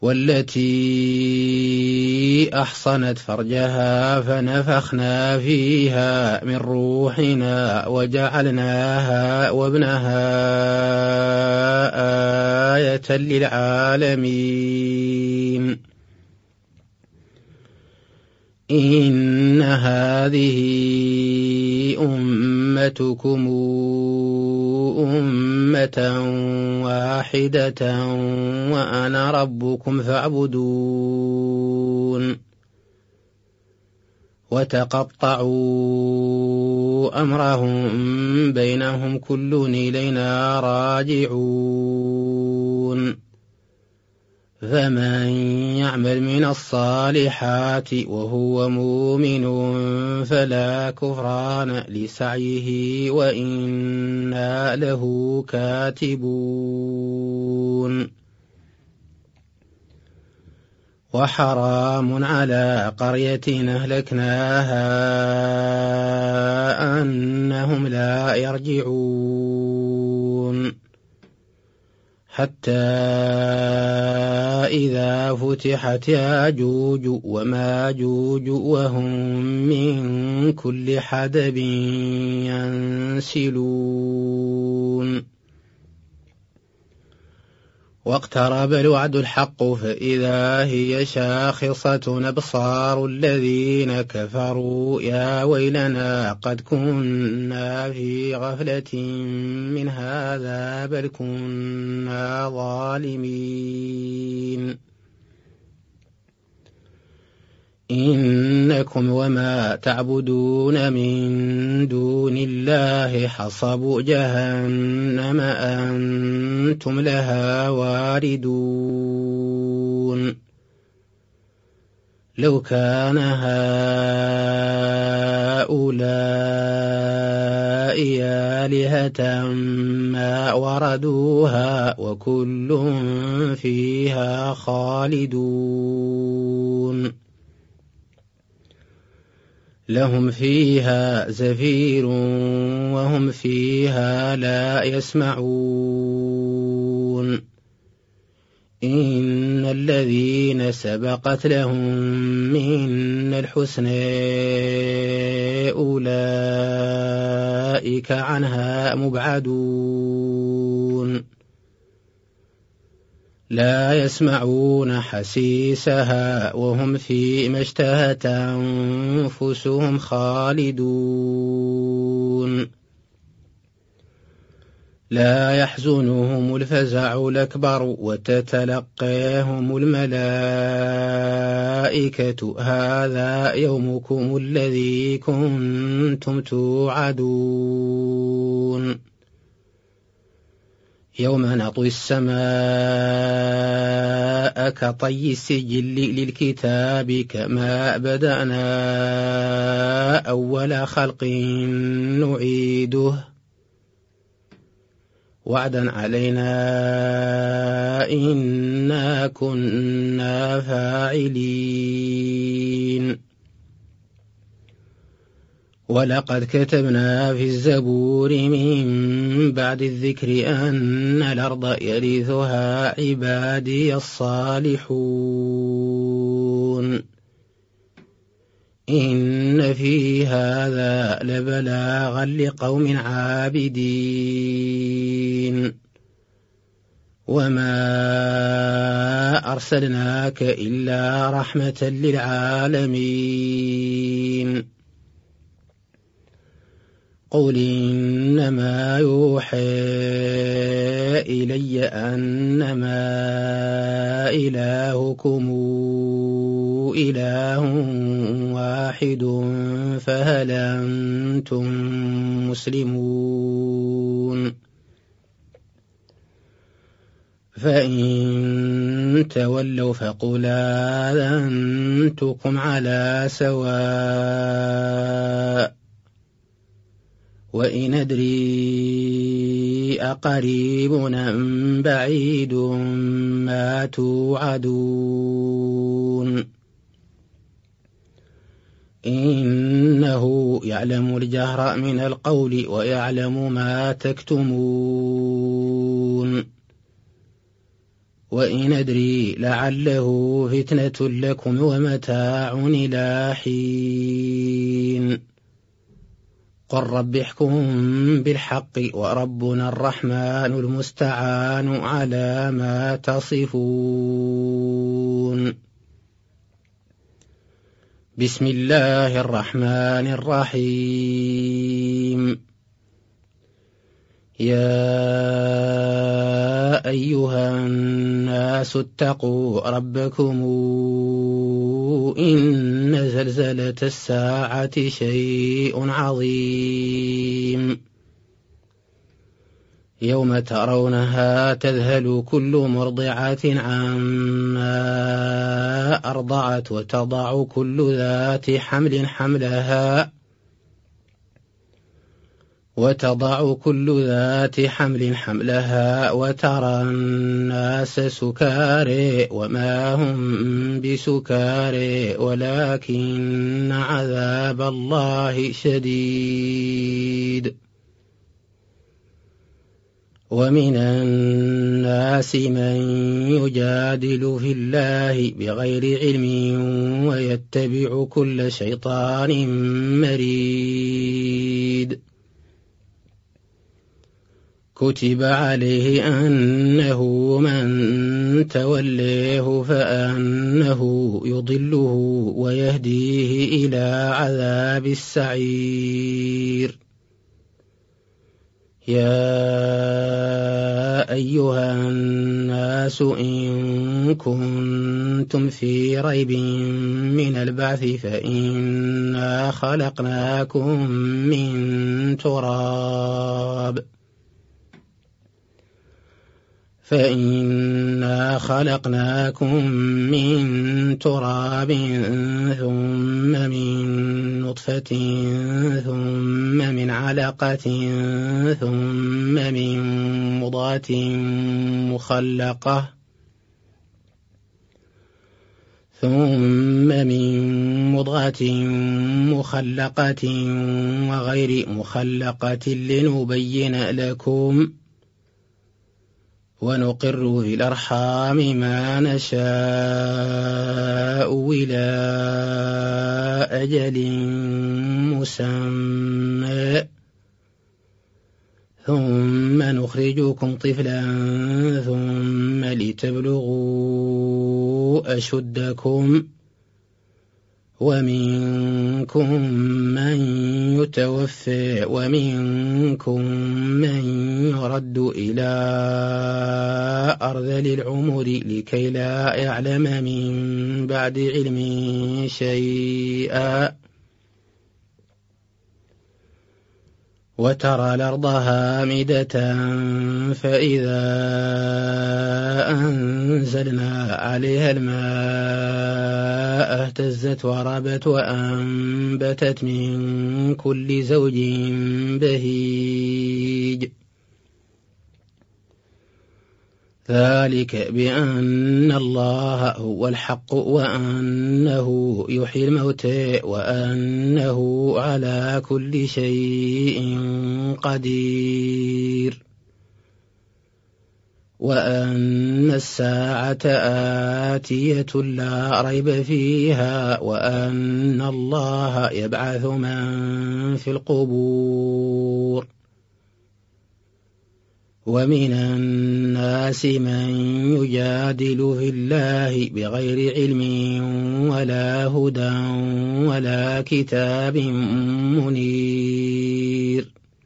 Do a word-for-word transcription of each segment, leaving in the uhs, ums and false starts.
والتي أحصنت فرجها فنفخنا فيها من روحنا وجعلناها وابنها آية للعالمين. إن هذه أمتكم أمة واحدة وأنا ربكم فاعبدون. وتقطعوا أمرهم بينهم كل إلينا راجعون. فمن يعمل من الصالحات وهو مؤمن فلا كفران لسعيه وإنا له كاتبون. وحرام على قرية أهلكناها أنهم لا يرجعون. حتى إذا فتحت ياجوج وماجوج وهم من كل حدب ينسلون. واقترب الوعد الحق فإذا هي شاخصة أبصار الذين كفروا يا ويلنا قد كنا في غفلة من هذا بل كنا ظالمين. إنكم وما تعبدون من دون الله حصب جهنم أنتم لها واردون. لو كان هؤلاء آلهة ما وردوها وكل فيها خالدون. لهم فيها زفير وهم فيها لا يسمعون. إن الذين سبقت لهم من الحسنى أولئك عنها مبعدون. لا يسمعون حسيسها وهم فيما اشتهت أنفسهم خالدون. لا يحزنهم الفزع الأكبر وتتلقاهم الملائكة هذا يومكم الذي كنتم توعدون. يوم نطوي السماء كطي السجل للكتاب كما بدأنا أول خلق نعيده وعدا علينا إنا كنا فاعلين. ولقد كتبنا في الزبور من بعد الذكر أن الأرض يرثها عبادي الصالحون. إن في هذا لبلاغا لقوم عابدين. وما أرسلناك إلا رحمة للعالمين. قل إنما يوحى إلي أنما إلهكم إله واحد فهل أنتم مسلمون. فإن تولوا فقل آذنتكم على سواء وإن أدري أقريب أم بعيد ما توعدون. إنه يعلم الجهر من القول ويعلم ما تكتمون. وإن أدري لعله فتنة لكم ومتاع إلى حين قل رب احكم بالحق وربنا الرحمن المستعان على ما تصفون. بسم الله الرحمن الرحيم. يا أيها الناس اتقوا ربكم إن زلزلة الساعة شيء عظيم يوم ترونها تذهل كل مرضعة عما أرضعت وتضع كل ذات حمل حملها وتضع كل ذات حمل حملها وترى الناس سكارى وما هم بسكارى ولكن عذاب الله شديد. ومن الناس من يجادل في الله بغير علم ويتبع كل شيطان مريد. كتب عليه أنه من توليه فأنه يضله ويهديه إلى عذاب السعير. يا أيها الناس إن كنتم في ريب من البعث فإنا خلقناكم من تراب فإنا خلقناكم من تراب ثم من نطفة ثم من علقة ثم من مضغة مخلقة ثم من مضغة مخلقة وغير مخلقة لنبين لكم ونقر في الأرحام ما نشاء إلى أجل مسمى ثم نخرجكم طفلا ثم لتبلغوا أشدكم ومنكم من يتوفى ومنكم من يرد إلى أرذل العمر لكي لا يعلم من بعد علم شيئا. وترى الأرض هامدة فإذا أنزلنا عليها الماء اهتزت وربت وأنبتت من كل زوج بهيج. ذلك بأن الله هو الحق وأنه يحيي الموتى وأنه على كل شيء قدير وأن الساعة آتية لا ريب فيها وأن الله يبعث من في القبور. ومن الناس من يجادل في الله بغير علم ولا هدى ولا كتاب منير.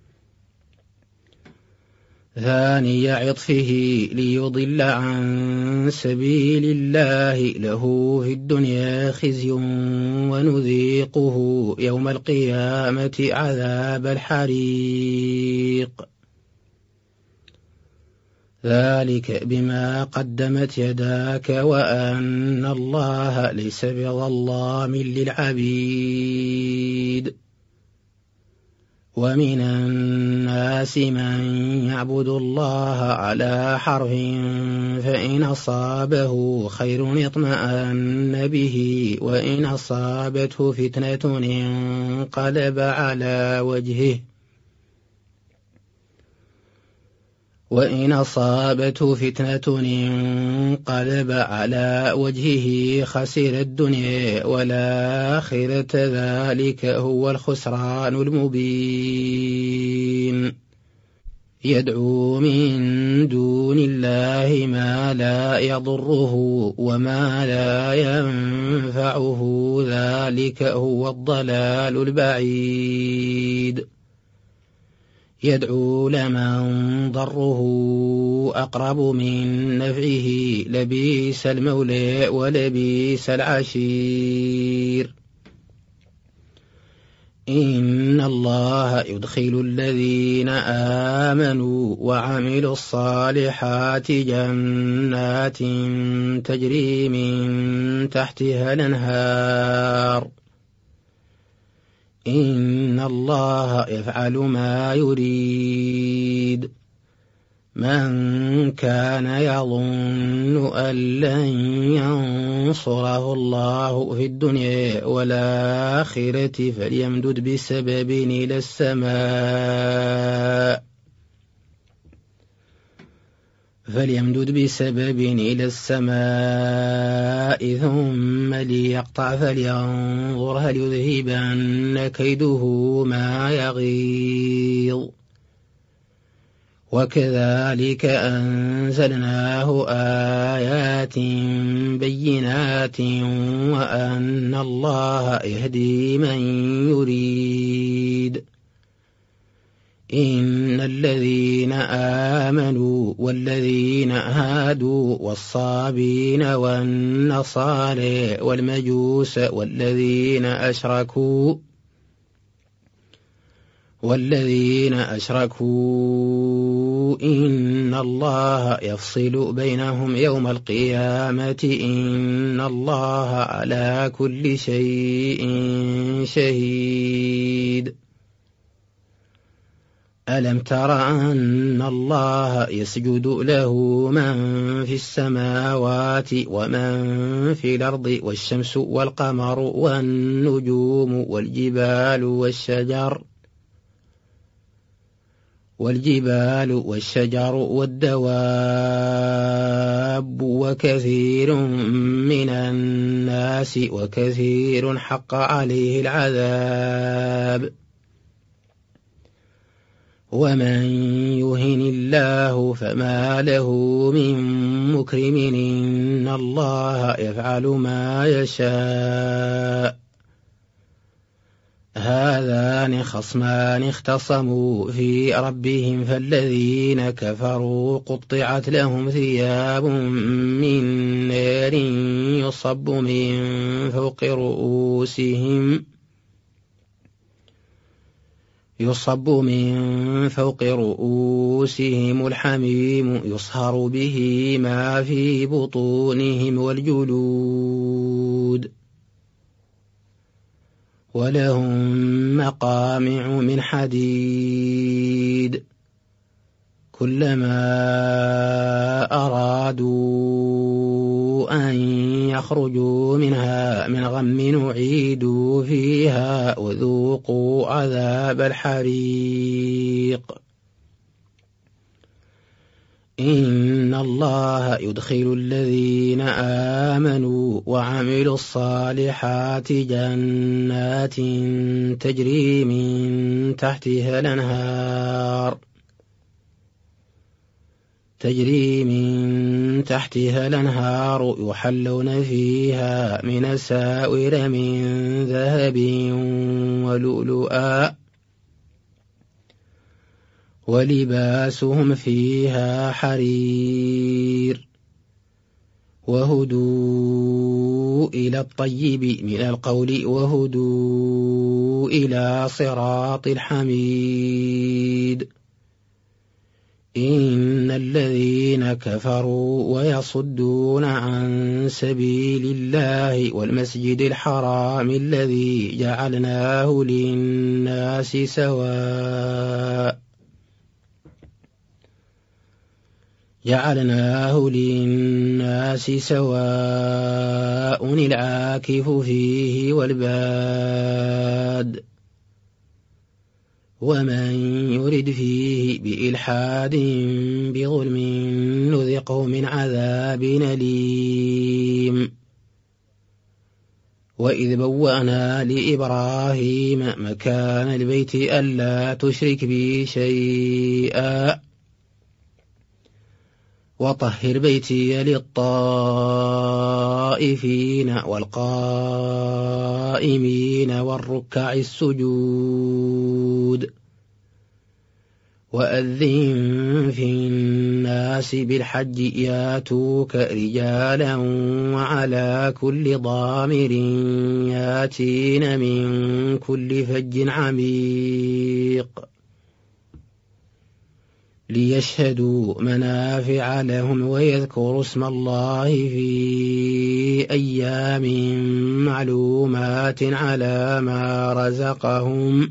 ثاني عطفه ليضل عن سبيل الله له في الدنيا خزي ونذيقه يوم القيامة عذاب الحريق. ذلك بما قدمت يداك وأن الله ليس بظلام للعبيد. ومن الناس من يعبد الله على حرف فإن أصابه خير اطمأن به وإن أصابته فتنة انقلب على وجهه وإن أصابته فتنة انقلب على وجهه خسر الدنيا والآخرة ذلك هو الخسران المبين يدعو من دون الله ما لا يضره وما لا ينفعه ذلك هو الضلال البعيد يدعو لمن ضره أقرب من نفعه لبئس المولى ولبئس العشير إن الله يدخل الذين آمنوا وعملوا الصالحات جنات تجري من تحتها الأنهار إن الله يفعل ما يريد من كان يظن أن لن ينصره الله في الدنيا والآخرة فليمدد بسبب إلى السماء فليمدد بسبب إلى السماء ثم ليقطع فلينظر هل يذهبن كيده ما يغيظ وكذلك أنزلناه آيات بينات وأن الله يهدي من يريد إن الذين آمنوا والذين هادوا والصابين والنصارى والمجوس والذين أشركوا والذين أشركوا إن الله يفصل بينهم يوم القيامة إن الله على كل شيء شهيد ألم تر أن الله يسجد له من في السماوات ومن في الأرض والشمس والقمر والنجوم والجبال والشجر والجبال والشجر والدواب وكثير من الناس وكثير حق عليه العذاب ومن يهن الله فما له من مكرم إن الله يفعل ما يشاء هذان خصمان اختصموا في ربهم فالذين كفروا قطعت لهم ثياب من نار يصب من فوق رؤوسهم يصب من فوق رؤوسهم الحميم يصهر به ما في بطونهم والجلود ولهم مقامع من حديد كلما أرادوا أن يخرجوا منها من غم أعيدوا فيها وذوقوا عذاب الحريق إن الله يدخل الذين آمنوا وعملوا الصالحات جنات تجري من تحتها الأنهار تجري من تحتها الأنهار يحلون فيها من أساور من ذهب ولؤلؤا ولباسهم فيها حرير وهدوا إلى الطيب من القول وهدوا إلى صراط الحميد إن الذين كفروا ويصدون عن سبيل الله والمسجد الحرام الذي جعلناه للناس سواء جعلناه للناس سواء العاكف فيه والباد ومن يرد فيه بإلحاد بظلم نذقه من عذاب أليم. وإذ بوأنا لإبراهيم مكان البيت ألا تشرك بي شيئا وطهر بيتي للطائفين والقائمين والركع السجود. وأذن في الناس بالحج ياتوك رجالا وعلى كل ضامر ياتين من كل فج عميق ليشهدوا منافع لهم ويذكروا اسم الله في أيام معلومات على ما رزقهم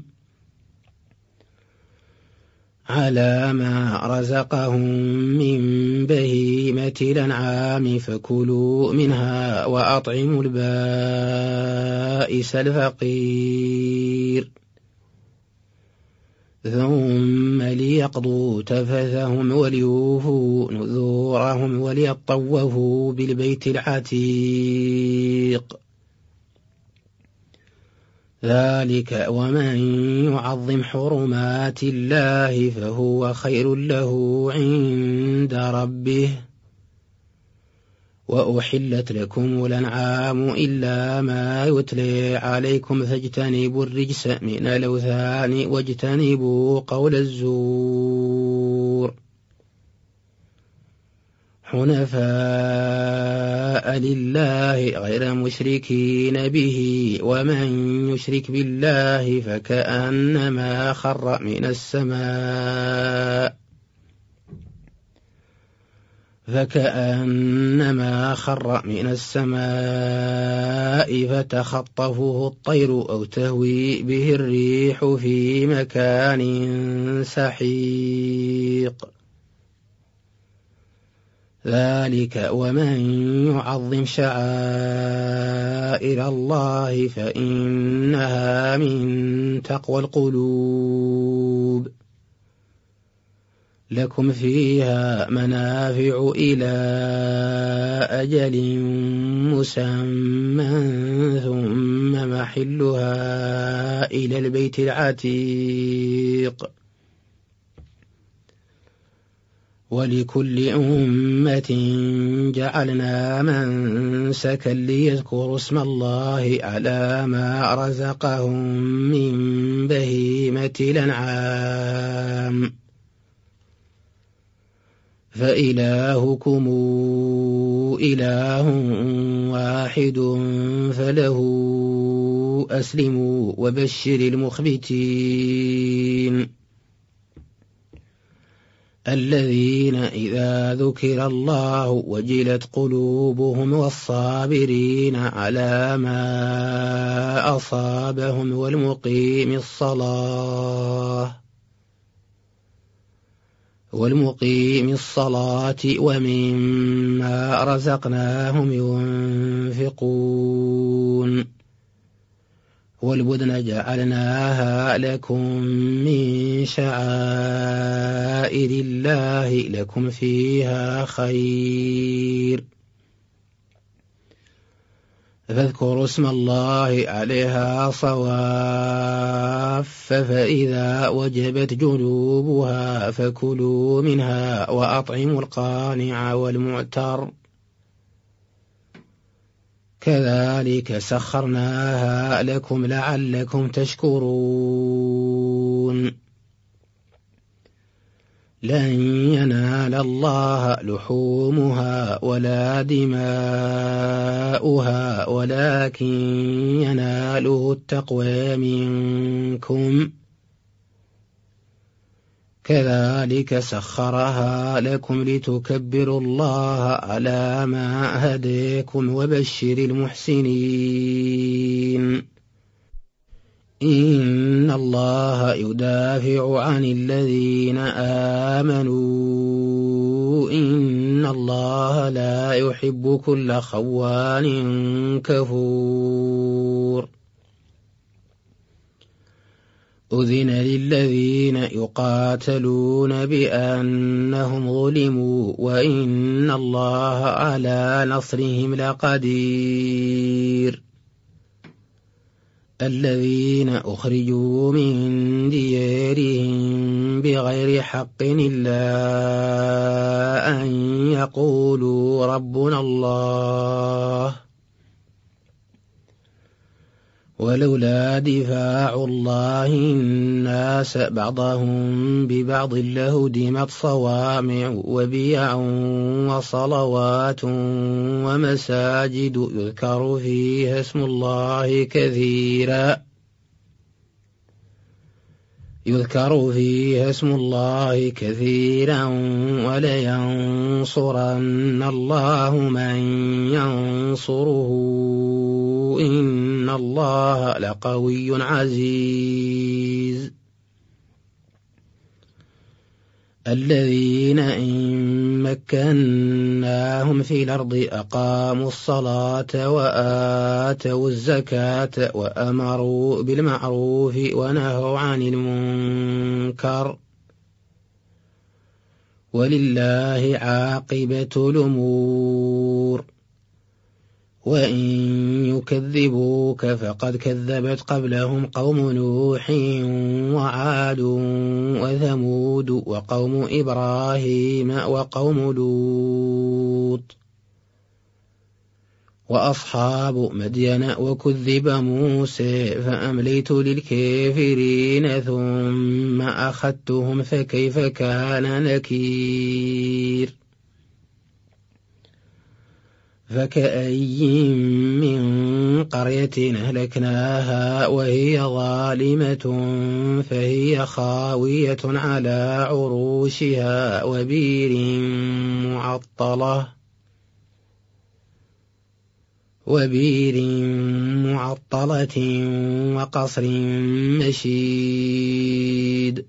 على ما رزقهم من بهيمة الأنعام فكلوا منها وأطعموا البائس الفقير ثم ليقضوا تفثهم وليوفوا نذورهم وليطوفوا بالبيت العتيق. ذلك ومن يعظم حرمات الله فهو خير له عند ربه. وأحلت لكم الأنعام إلا ما يتلى عليكم فاجتنبوا الرجس من الأوثان واجتنبوا قول الزور حنفاء لله غير مشركين به. ومن يشرك بالله فكأنما خر من السماء فكأنما خر من السماء فتخطفه الطير أو تهوي به الريح في مكان سحيق. ذلك ومن يعظم شعائر الله فإنها من تقوى القلوب. لكم فيها منافع إلى أجل مسمى ثم محلها إلى البيت العتيق. ولكل أمة جعلنا منسكا ليذكروا اسم الله على ما رزقهم من بهيمة الأنعام فإلهكم إله واحد فله أسلموا وبشر المخبتين الذين إذا ذكر الله وجلت قلوبهم والصابرين على ما أصابهم والمقيم الصلاة والمقيم الصلاة ومما رزقناهم ينفقون. والبدن جعلناها لكم من شعائر الله لكم فيها خير فاذكروا اسم الله عليها صواف فإذا وجبت جنوبها فكلوا منها وأطعموا القانع والمعتر كذلك سخرناها لكم لعلكم تشكرون. لن ينال الله لحومها ولا دماؤها ولكن يناله التقوى منكم كذلك سخرها لكم لتكبروا الله على ما هداكم وبشر المحسنين. إن الله يدافع عن الذين آمنوا إن الله لا يحب كل خوان كفور. أذن للذين يقاتلون بأنهم ظلموا وإن الله على نصرهم لقدير الذين أخرجوا من ديارهم بغير حق إلا أن يقولوا ربنا الله ولولا دفاع الله الناس بعضهم ببعض لهدمت صوامع وبيع وصلوات ومساجد يذكر فيها اسم الله كثيرا يذكر فيها اسم الله كثيرا ولينصرن الله من ينصره إن الله لقوي عزيز الذين إن مكناهم في الأرض أقاموا الصلاة وآتوا الزكاة وأمروا بالمعروف ونهوا عن المنكر ولله عاقبة الأمور وإن يكذبوك فقد كذبت قبلهم قوم نوح وعاد وثمود وقوم إبراهيم وقوم لوط وأصحاب مدين وكذب موسى فأمليت للكافرين ثم أخذتهم فكيف كان نكير فكأي من قرية أهلكناها وهي ظالمة فهي خاوية على عروشها وبير معطلة وبير معطلة وقصر مشيد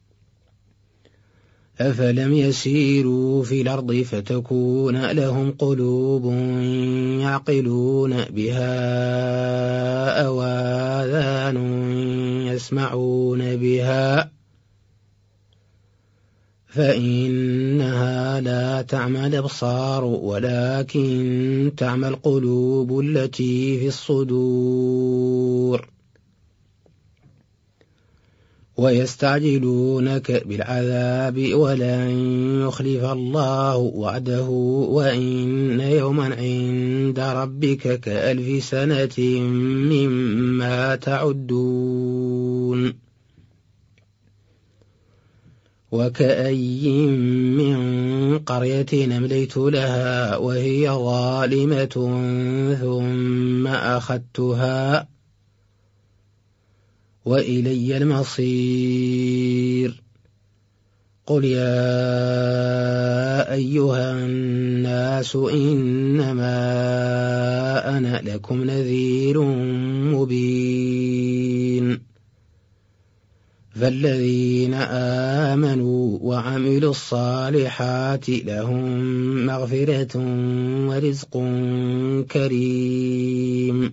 أفلم يسيروا في الأرض فتكون لهم قلوب يعقلون بها أو آذان يسمعون بها فإنها لا تعمى الأبصار ولكن تعمى القلوب التي في الصدور ويستعجلونك بالعذاب ولن يخلف الله وعده وإن يوما عند ربك كألف سنة مما تعدون وكأي من قرية أمليت لها وهي ظالمة ثم أخذتها وإلي المصير قل يا أيها الناس إنما أنا لكم نذير مبين فالذين آمنوا وعملوا الصالحات لهم مغفرة ورزق كريم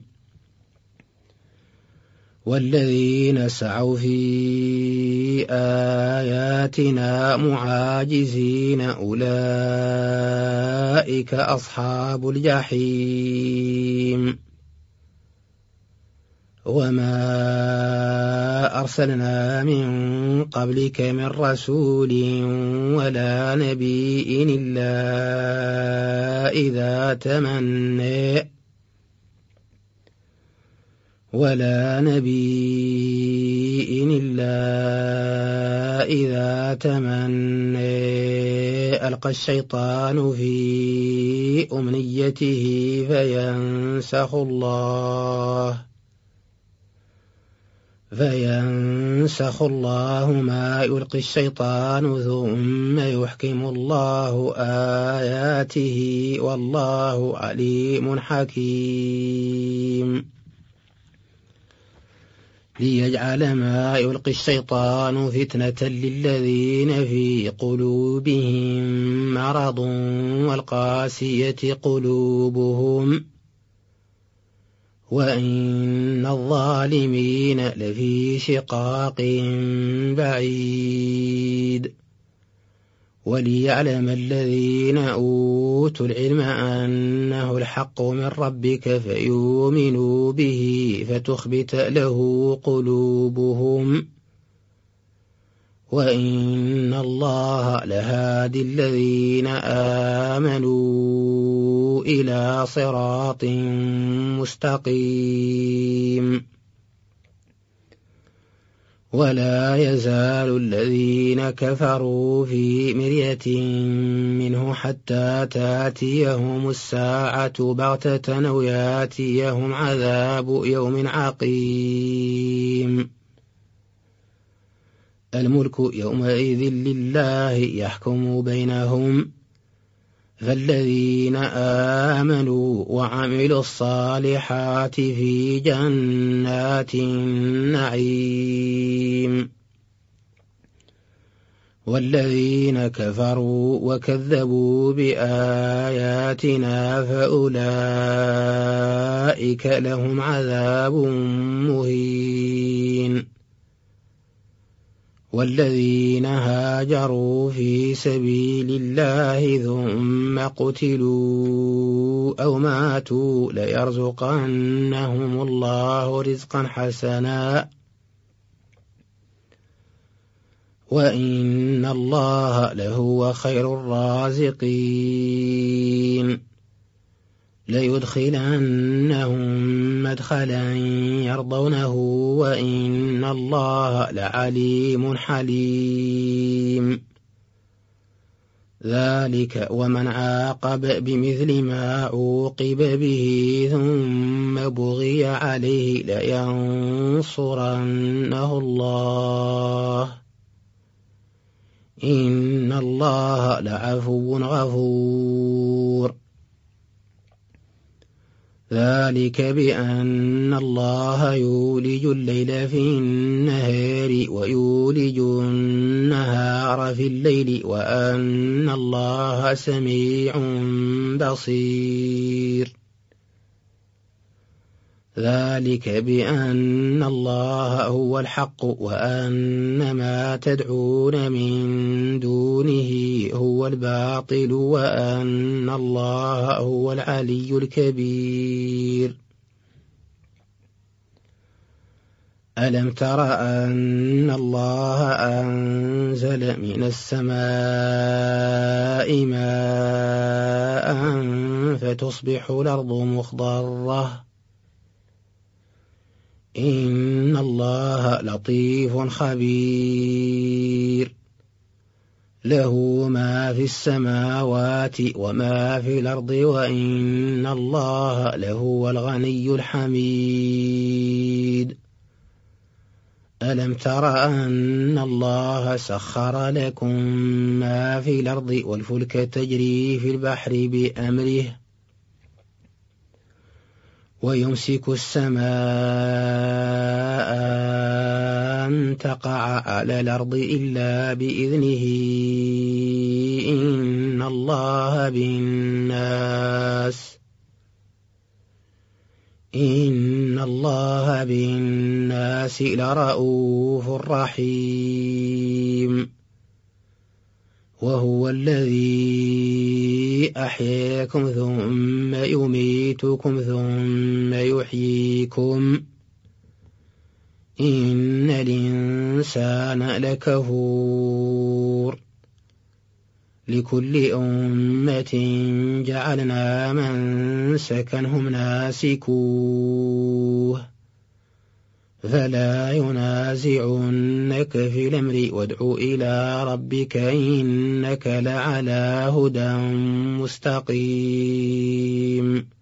والذين سعوا في آياتنا معاجزين أولئك أصحاب الجحيم وما أرسلنا من قبلك من رسول ولا نبي إلا إذا تمنى ولا نبي إلا إذا تمنى ألقى الشيطان في أمنيته فينسخ الله فينسخ الله ما يلقي الشيطان ثم يحكم الله آياته والله عليم حكيم ليجعل ما يلقي الشيطان فتنة للذين في قلوبهم مرض والقاسية قلوبهم وإن الظالمين لفي شقاق بعيد وليعلم الذين أوتوا العلم أنه الحق من ربك فيؤمنوا به فتخبت له قلوبهم وإن الله لهادي الذين آمنوا إلى صراط مستقيم ولا يزال الذين كفروا في مرية منه حتى تأتيهم الساعة بغتة أو يأتيهم عذاب يوم عقيم الملك يومئذ لله يحكم بينهم فالذين آمنوا وعملوا الصالحات في جنات النعيم والذين كفروا وكذبوا بآياتنا فأولئك لهم عذاب مهين والذين هاجروا في سبيل الله ثم قتلوا أو ماتوا ليرزقنهم الله رزقا حسنا وإن الله لهو خير الرازقين ليدخلنهم مدخلا يرضونه وإن الله لعليم حليم ذلك ومن عاقب بمثل ما عوقب به ثم بغي عليه لينصرنه الله إن الله لعفو غفور ذلك بأن الله يولج الليل في النهار ويولج النهار في الليل وأن الله سميع بصير ذلك بأن الله هو الحق وأن ما تدعون من دونه هو الباطل وأن الله هو العلي الكبير ألم تر أن الله أنزل من السماء ماء فتصبح الأرض مخضرة إن الله لطيف خبير له ما في السماوات وما في الأرض وإن الله لهو الغني الحميد ألم تر أن الله سخر لكم ما في الأرض والفلك تجري في البحر بأمره ويمسك السماء أن تقع على الأرض إلا بإذنه إن الله بالناس إن الله بالناس لرؤوف رحيم وهو الذي أحياكم ثم يميتكم ثم يحييكم إن الإنسان لكفور لكل أمة جعلنا منسكا هم ناسكوه فلا ينازعنك في الأمر وادع إلى ربك إنك لعلى هدى مستقيم